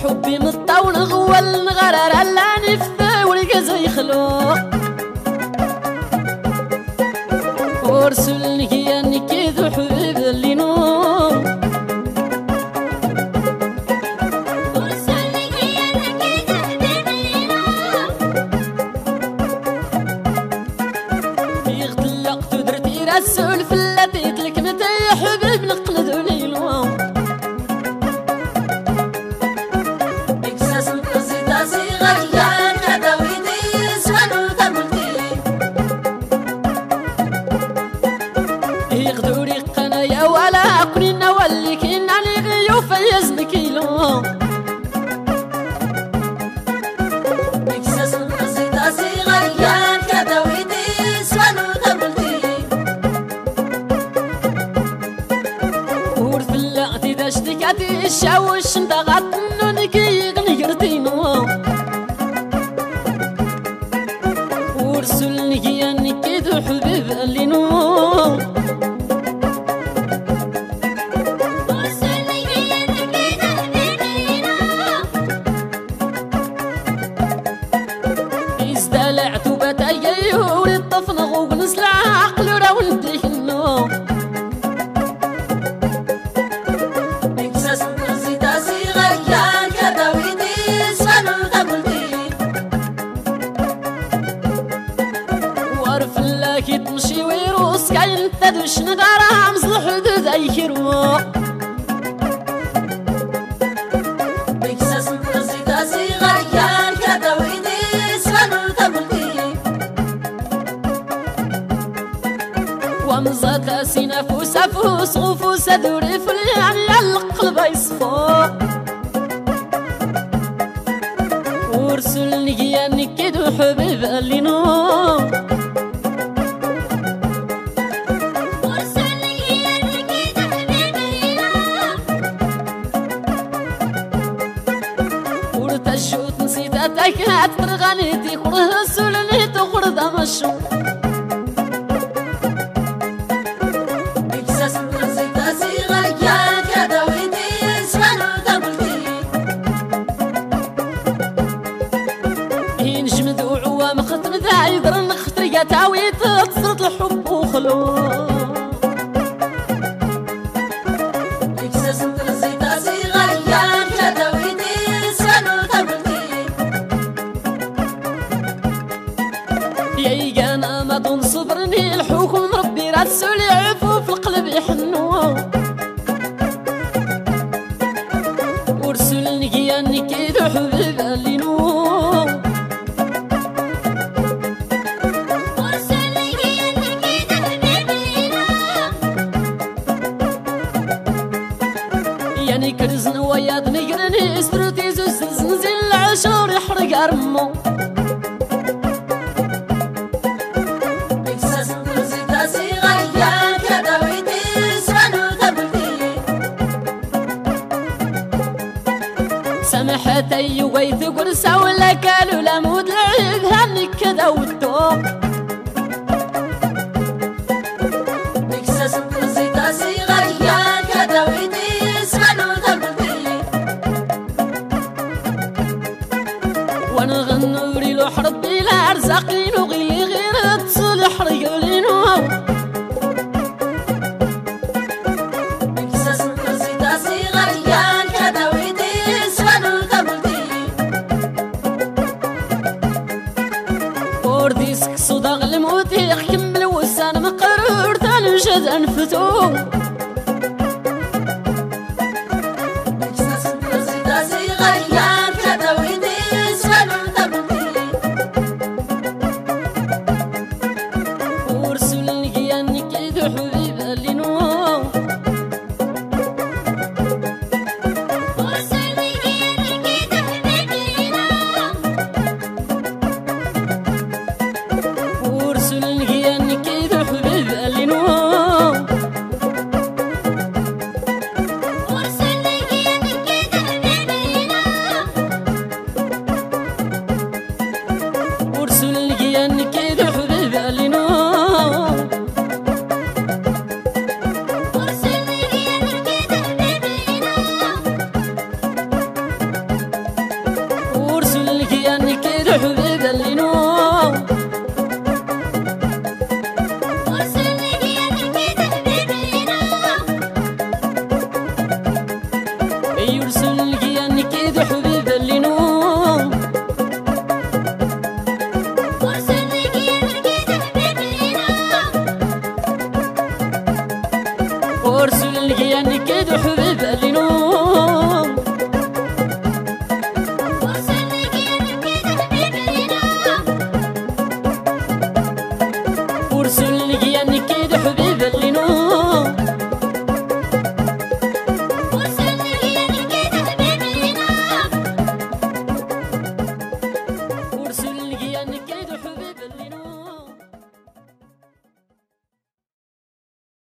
حبي مطاول غوال نغرر لا نفثا والقزا يخلو ورسلني يا نكيد حبيب اللي نوم يغتلقت ودرتي رسول فلاتي تلكمت يا حبيب نقلد وليلو يغدوري قنايا ولا كنا ولي كنا نغيو فيزن كيلو إكساس القصيدة صغيان كدويدي سوانو تبلتي ورث اللقتي داشتكاتي الشاوش انتغط نونكي غنيرتينو ورسلني يا نكيد حبيب اللي نو ازدلعت وبتايي وللطفنغ ونسلع عقل راولتي النوم إكساس القصيدة صغيان كدويدي سوانو تبلتي وعرف الله تمشي ويروس كاين تدوش نغارة مصلح حدود اي كيرو إكساس القصيدة صغيان كدويدي سوانو تبلتي ومزاك سينافوس افوس غفوس دوري فليعني القلب يصفو ورسلني يا نكيد حبيب اللي نوم ورتشوت نسيت اتاكات ترغانيتي ورسلني تخرد مشو إكساس القصيدة صغيان كدويدي سوانو تبلتي ينجمد وعوام ختم ذا يضر نختر يتاوي تصرت الحب وخلو إكساس القصيدة صغيان كدويدي سوانو تبلتي يا يقانا ما دون صبرني الحكم ربي رسول يعفو في القلب يحنو ورسلني يا نكيد حبيب اللي نو يعني كرزن وياد نقرني استروتي زوز زنزل العشور يحرق ارمو إكساس القصيدة صغيان كدويدي سوانو تبلتي سمحتي ويث قرصة ولا كالو لا مود العيد هنك كذا والدوق إكساس القصيدة صغيان كدويدي سوانو تبلتي وانا غنوري له حربي لا ارزاقي نغي غير تصلح رجلينو إكساس القصيدة صغيان كدويدي سوانو تبلتي ورديسك صداغ الموت يحكم وسان مقرور تنجد انفتو إكساس القصيدة صغيان